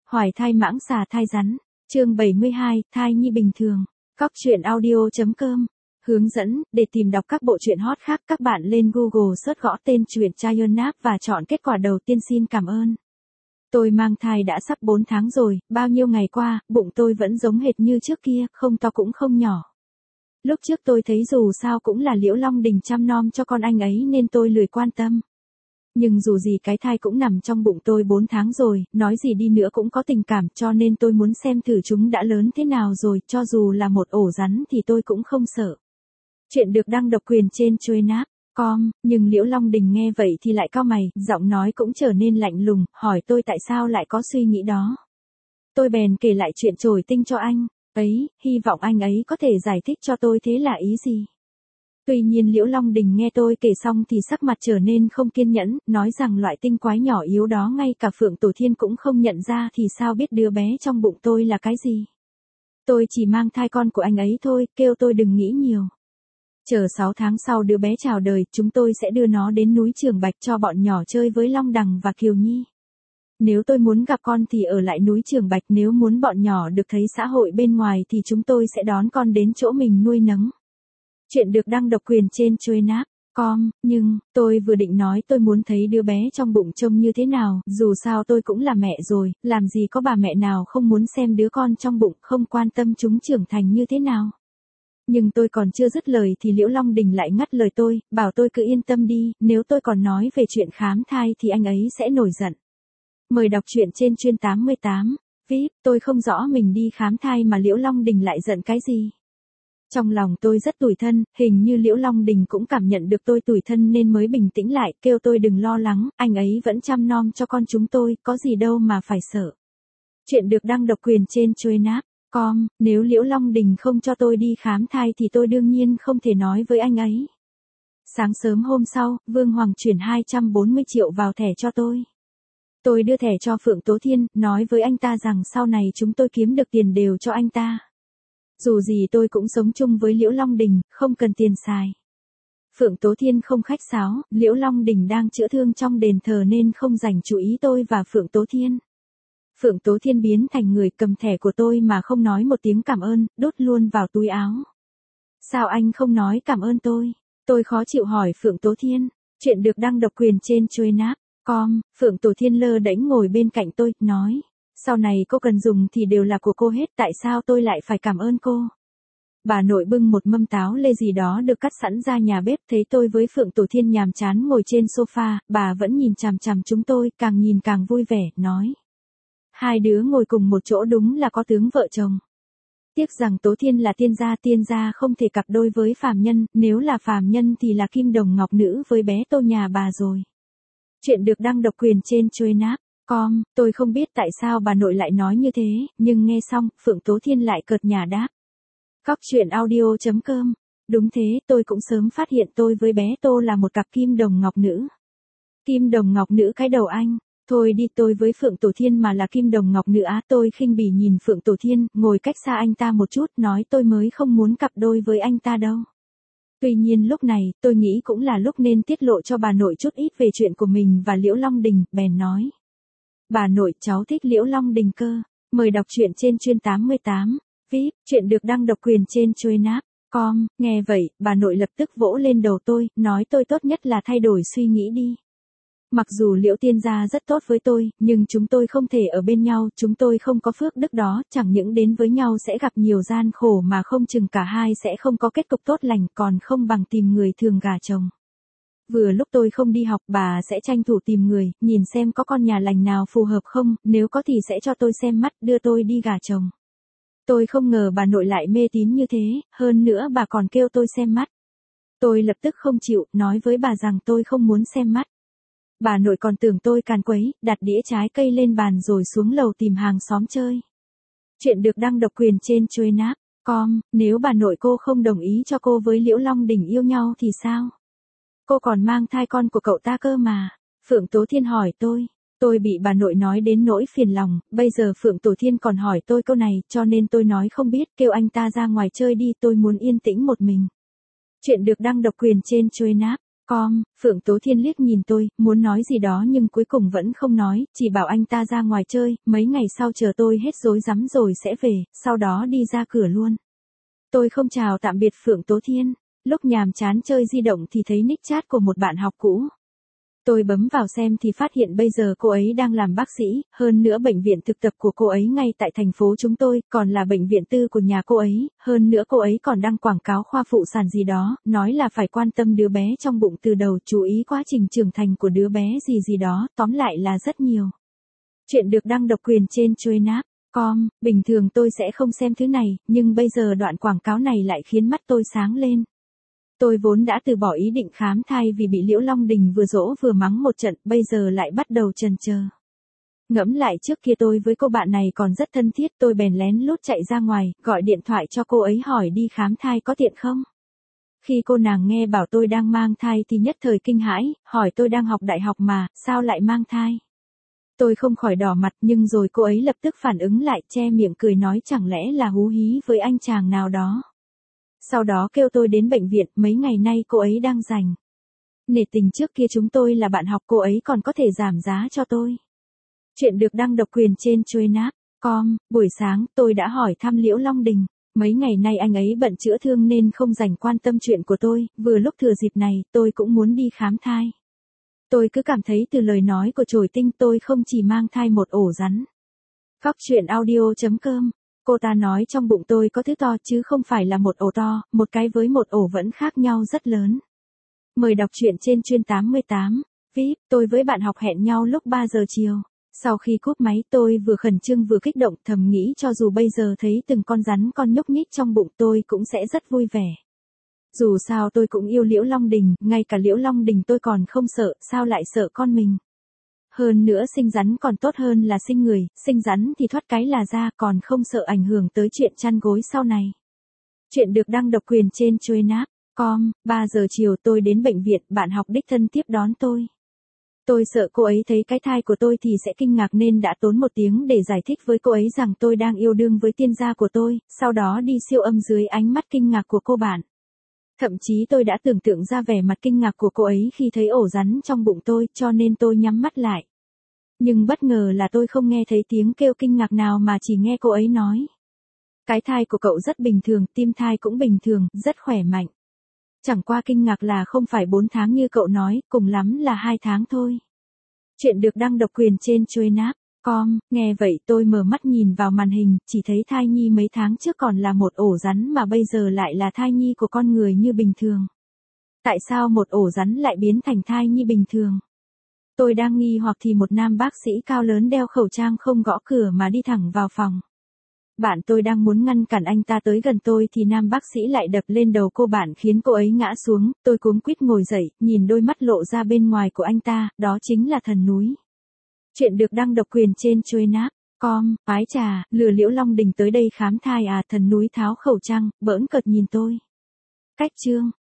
Hoài thai mãng xà thai rắn. Chương 72, thai nhi bình thường. Cóc truyện audio.com. Hướng dẫn, để tìm đọc các bộ truyện hot khác các bạn lên Google search gõ tên truyện Chayonap và chọn kết quả đầu tiên. Xin cảm ơn. Tôi mang thai đã sắp 4 tháng rồi, bao nhiêu ngày qua, bụng tôi vẫn giống hệt như trước kia, không to cũng không nhỏ. Lúc trước tôi thấy dù sao cũng là Liễu Long Đình chăm nom cho con anh ấy nên tôi lười quan tâm. Nhưng dù gì cái thai cũng nằm trong bụng tôi 4 tháng rồi, nói gì đi nữa cũng có tình cảm cho nên tôi muốn xem thử chúng đã lớn thế nào rồi, cho dù là một ổ rắn thì tôi cũng không sợ. Chuyện được đăng độc quyền trên Chayonap.com, nhưng Liễu Long Đình nghe vậy thì lại cau mày, giọng nói cũng trở nên lạnh lùng, hỏi tôi tại sao lại có suy nghĩ đó. Tôi bèn kể lại chuyện chổi tinh cho anh ấy, hy vọng anh ấy có thể giải thích cho tôi thế là ý gì. Tuy nhiên Liễu Long Đình nghe tôi kể xong thì sắc mặt trở nên không kiên nhẫn, nói rằng loại tinh quái nhỏ yếu đó ngay cả Phượng Tổ Thiên cũng không nhận ra thì sao biết đứa bé trong bụng tôi là cái gì. Tôi chỉ mang thai con của anh ấy thôi, kêu tôi đừng nghĩ nhiều. Chờ 6 tháng sau đứa bé chào đời, chúng tôi sẽ đưa nó đến núi Trường Bạch cho bọn nhỏ chơi với Long Đằng và Kiều Nhi. Nếu tôi muốn gặp con thì ở lại núi Trường Bạch, nếu muốn bọn nhỏ được thấy xã hội bên ngoài thì chúng tôi sẽ đón con đến chỗ mình nuôi nấng. Chuyện được đăng độc quyền trên Chayonap.com, nhưng, tôi vừa định nói tôi muốn thấy đứa bé trong bụng trông như thế nào, dù sao tôi cũng là mẹ rồi, làm gì có bà mẹ nào không muốn xem đứa con trong bụng, không quan tâm chúng trưởng thành như thế nào. Nhưng tôi còn chưa dứt lời thì Liễu Long Đình lại ngắt lời tôi, bảo tôi cứ yên tâm đi, nếu tôi còn nói về chuyện khám thai thì anh ấy sẽ nổi giận. Mời đọc truyện trên Chuyên 88. VIP, tôi không rõ mình đi khám thai mà Liễu Long Đình lại giận cái gì. Trong lòng tôi rất tủi thân, hình như Liễu Long Đình cũng cảm nhận được tôi tủi thân nên mới bình tĩnh lại, kêu tôi đừng lo lắng, anh ấy vẫn chăm nom cho con chúng tôi, có gì đâu mà phải sợ. Chuyện được đăng độc quyền trên Chayonap.com, nếu Liễu Long Đình không cho tôi đi khám thai thì tôi đương nhiên không thể nói với anh ấy. Sáng sớm hôm sau, Vương Hoàng chuyển 240 triệu vào thẻ cho tôi. Tôi đưa thẻ cho Phượng Tố Thiên, nói với anh ta rằng sau này chúng tôi kiếm được tiền đều cho anh ta. Dù gì tôi cũng sống chung với Liễu Long Đình, không cần tiền xài. Phượng Tố Thiên không khách sáo, Liễu Long Đình đang chữa thương trong đền thờ nên không dành chú ý tôi và Phượng Tố Thiên. Phượng Tố Thiên biến thành người cầm thẻ của tôi mà không nói một tiếng cảm ơn, đút luôn vào túi áo. Sao anh không nói cảm ơn tôi? Tôi khó chịu hỏi Phượng Tố Thiên. Chuyện được đăng độc quyền trên Chayonap.com, Phượng Tố Thiên lơ đễnh ngồi bên cạnh tôi, nói. Sau này cô cần dùng thì đều là của cô hết, tại sao tôi lại phải cảm ơn cô? Bà nội bưng một mâm táo lê gì đó được cắt sẵn ra nhà bếp, thấy tôi với Phượng Tổ Thiên nhàm chán ngồi trên sofa, bà vẫn nhìn chằm chằm chúng tôi, càng nhìn càng vui vẻ, nói. Hai đứa ngồi cùng một chỗ đúng là có tướng vợ chồng. Tiếc rằng Tố Thiên là tiên gia không thể cặp đôi với phàm nhân, nếu là phàm nhân thì là kim đồng ngọc nữ với bé Tô nhà bà rồi. Chuyện được đăng độc quyền trên Chayonap.com, tôi không biết tại sao bà nội lại nói như thế, nhưng nghe xong, Phượng Tố Thiên lại cợt nhả đáp. Cóc truyện audio.com, đúng thế, tôi cũng sớm phát hiện tôi với bé Tô là một cặp kim đồng ngọc nữ. Kim đồng ngọc nữ cái đầu anh. Thôi đi, tôi với Phượng Tổ Thiên mà là kim đồng ngọc nữ á. Tôi khinh bỉ nhìn Phượng Tổ Thiên, ngồi cách xa anh ta một chút, nói tôi mới không muốn cặp đôi với anh ta đâu. Tuy nhiên lúc này, tôi nghĩ cũng là lúc nên tiết lộ cho bà nội chút ít về chuyện của mình và Liễu Long Đình, bèn nói. Bà nội, cháu thích Liễu Long Đình cơ. Mời đọc truyện trên Chuyên 88. VIP, chuyện được đăng độc quyền trên Chayonap.com. Nghe vậy, bà nội lập tức vỗ lên đầu tôi, nói tôi tốt nhất là thay đổi suy nghĩ đi. Mặc dù Liễu tiên gia rất tốt với tôi, nhưng chúng tôi không thể ở bên nhau, chúng tôi không có phước đức đó, chẳng những đến với nhau sẽ gặp nhiều gian khổ mà không chừng cả hai sẽ không có kết cục tốt lành, còn không bằng tìm người thường gả chồng. Vừa lúc tôi không đi học, bà sẽ tranh thủ tìm người, nhìn xem có con nhà lành nào phù hợp không, nếu có thì sẽ cho tôi xem mắt, đưa tôi đi gả chồng. Tôi không ngờ bà nội lại mê tín như thế, hơn nữa bà còn kêu tôi xem mắt. Tôi lập tức không chịu, nói với bà rằng tôi không muốn xem mắt. Bà nội còn tưởng tôi càn quấy, đặt đĩa trái cây lên bàn rồi xuống lầu tìm hàng xóm chơi. Chuyện được đăng độc quyền trên Chayonap.com, nếu bà nội cô không đồng ý cho cô với Liễu Long Đình yêu nhau thì sao? Cô còn mang thai con của cậu ta cơ mà. Phượng Tố Thiên hỏi tôi. Tôi bị bà nội nói đến nỗi phiền lòng, bây giờ Phượng Tổ Thiên còn hỏi tôi câu này, cho nên tôi nói không biết, kêu anh ta ra ngoài chơi đi, tôi muốn yên tĩnh một mình. Chuyện được đăng độc quyền trên Chayonap. Com, Phượng Tố Thiên liếc nhìn tôi, muốn nói gì đó nhưng cuối cùng vẫn không nói, chỉ bảo anh ta ra ngoài chơi, mấy ngày sau chờ tôi hết rối rắm rồi sẽ về, sau đó đi ra cửa luôn. Tôi không chào tạm biệt Phượng Tố Thiên, lúc nhàm chán chơi di động thì thấy nick chat của một bạn học cũ. Tôi bấm vào xem thì phát hiện bây giờ cô ấy đang làm bác sĩ, hơn nữa bệnh viện thực tập của cô ấy ngay tại thành phố chúng tôi, còn là bệnh viện tư của nhà cô ấy, hơn nữa cô ấy còn đăng quảng cáo khoa phụ sản gì đó, nói là phải quan tâm đứa bé trong bụng từ đầu, chú ý quá trình trưởng thành của đứa bé gì gì đó, tóm lại là rất nhiều. Chuyện được đăng độc quyền trên Chuyenap.com, bình thường tôi sẽ không xem thứ này, nhưng bây giờ đoạn quảng cáo này lại khiến mắt tôi sáng lên. Tôi vốn đã từ bỏ ý định khám thai vì bị Liễu Long Đình vừa dỗ vừa mắng một trận, bây giờ lại bắt đầu chần chờ. Ngẫm lại trước kia tôi với cô bạn này còn rất thân thiết, tôi bèn lén lút chạy ra ngoài, gọi điện thoại cho cô ấy hỏi đi khám thai có tiện không. Khi cô nàng nghe bảo tôi đang mang thai thì nhất thời kinh hãi, hỏi tôi đang học đại học mà, sao lại mang thai. Tôi không khỏi đỏ mặt nhưng rồi cô ấy lập tức phản ứng lại, che miệng cười nói chẳng lẽ là hú hí với anh chàng nào đó. Sau đó kêu tôi đến bệnh viện, mấy ngày nay cô ấy đang rảnh. Nể tình trước kia chúng tôi là bạn học, cô ấy còn có thể giảm giá cho tôi. Chuyện được đăng độc quyền trên Chuyenap.com, buổi sáng tôi đã hỏi thăm Liễu Long Đình. Mấy ngày nay anh ấy bận chữa thương nên không dành quan tâm chuyện của tôi, vừa lúc thừa dịp này tôi cũng muốn đi khám thai. Tôi cứ cảm thấy từ lời nói của Chổi Tinh tôi không chỉ mang thai một ổ rắn. Góc chuyện audio.com. Cô ta nói trong bụng tôi có thứ to chứ không phải là một ổ to, một cái với một ổ vẫn khác nhau rất lớn. Mời đọc truyện trên Chuyên 88. VIP, tôi với bạn học hẹn nhau lúc 3 giờ chiều. Sau khi cúp máy tôi vừa khẩn trương vừa kích động, thầm nghĩ cho dù bây giờ thấy từng con rắn con nhúc nhích trong bụng tôi cũng sẽ rất vui vẻ. Dù sao tôi cũng yêu Liễu Long Đình, ngay cả Liễu Long Đình tôi còn không sợ, sao lại sợ con mình. Hơn nữa sinh rắn còn tốt hơn là sinh người, sinh rắn thì thoát cái là ra, còn không sợ ảnh hưởng tới chuyện chăn gối sau này. Chuyện được đăng độc quyền trên Chuyenap.com, 3 giờ chiều tôi đến bệnh viện, bạn học đích thân tiếp đón tôi. Tôi sợ cô ấy thấy cái thai của tôi thì sẽ kinh ngạc nên đã tốn 1 tiếng để giải thích với cô ấy rằng tôi đang yêu đương với tiên gia của tôi, sau đó đi siêu âm dưới ánh mắt kinh ngạc của cô bạn. Thậm chí tôi đã tưởng tượng ra vẻ mặt kinh ngạc của cô ấy khi thấy ổ rắn trong bụng tôi, cho nên tôi nhắm mắt lại. Nhưng bất ngờ là tôi không nghe thấy tiếng kêu kinh ngạc nào mà chỉ nghe cô ấy nói. Cái thai của cậu rất bình thường, tim thai cũng bình thường, rất khỏe mạnh. Chẳng qua kinh ngạc là không phải 4 tháng như cậu nói, cùng lắm là 2 tháng thôi. Chuyện được đăng độc quyền trên Chuyenap.com, nghe vậy tôi mở mắt nhìn vào màn hình, chỉ thấy thai nhi mấy tháng trước còn là một ổ rắn mà bây giờ lại là thai nhi của con người như bình thường. Tại sao một ổ rắn lại biến thành thai nhi bình thường? Tôi đang nghi hoặc thì một nam bác sĩ cao lớn đeo khẩu trang không gõ cửa mà đi thẳng vào phòng. Bạn tôi đang muốn ngăn cản anh ta tới gần tôi thì nam bác sĩ lại đập lên đầu cô bạn khiến cô ấy ngã xuống, tôi cuống quýt ngồi dậy, nhìn đôi mắt lộ ra bên ngoài của anh ta, đó chính là thần núi. Chuyện được đăng độc quyền trên Chuyenap.com, ái chà, lừa Liễu Long Đình tới đây khám thai à, thần núi tháo khẩu trang, bỡn cợt nhìn tôi. Cách chương.